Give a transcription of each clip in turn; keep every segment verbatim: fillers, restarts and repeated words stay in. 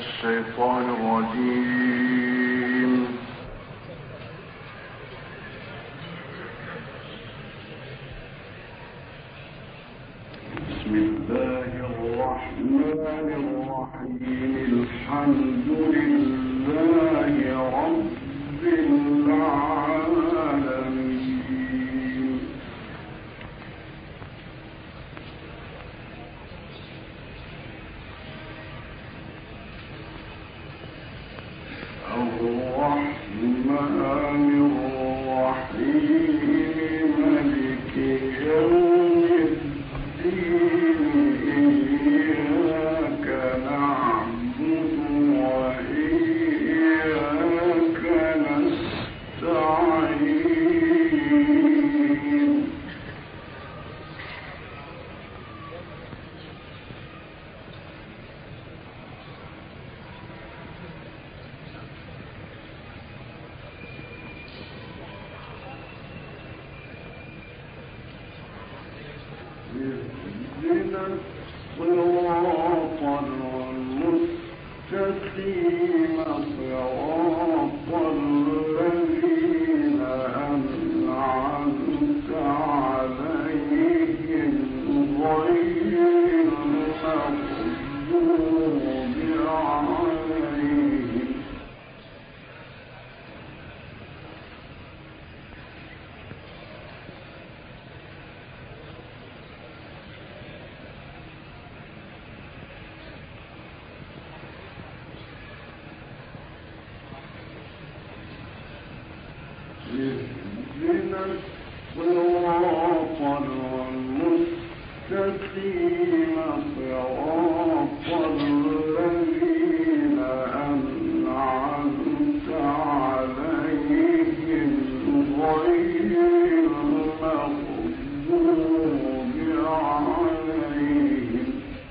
الشيطان الرجيم. بسم الله الرحمن الرحيم. الحمد لله رب العالمين. الرحمن الرحيم. مالك يوم الدين. إياك نعبد وإياك نستعين. اهدنا الصراط المستقيم. صراط الذين أنعمت عليهم غير المغضوب عليهم. اهدنا الصراط المستقيم. صراط الذين أنعمت عليهم غير المغضوب عليهم.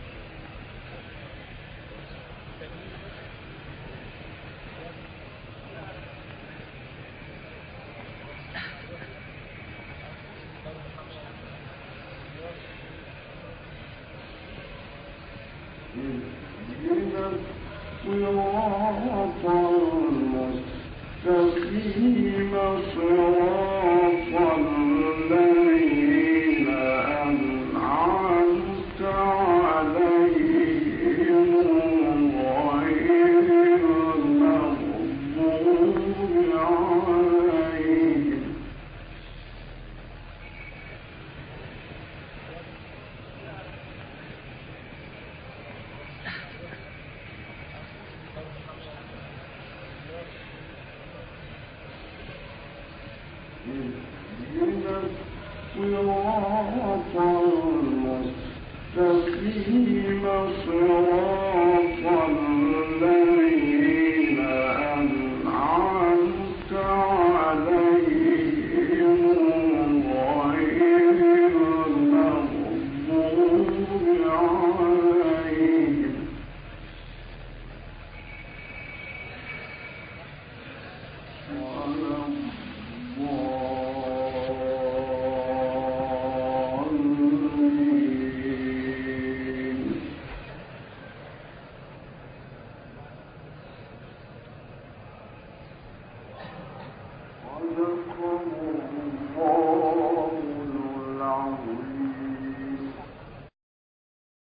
اهدنا الصراط المستقيم. صراط الذين أنعمت عليهم غير المغضوب عليهم. اهدنا الصراط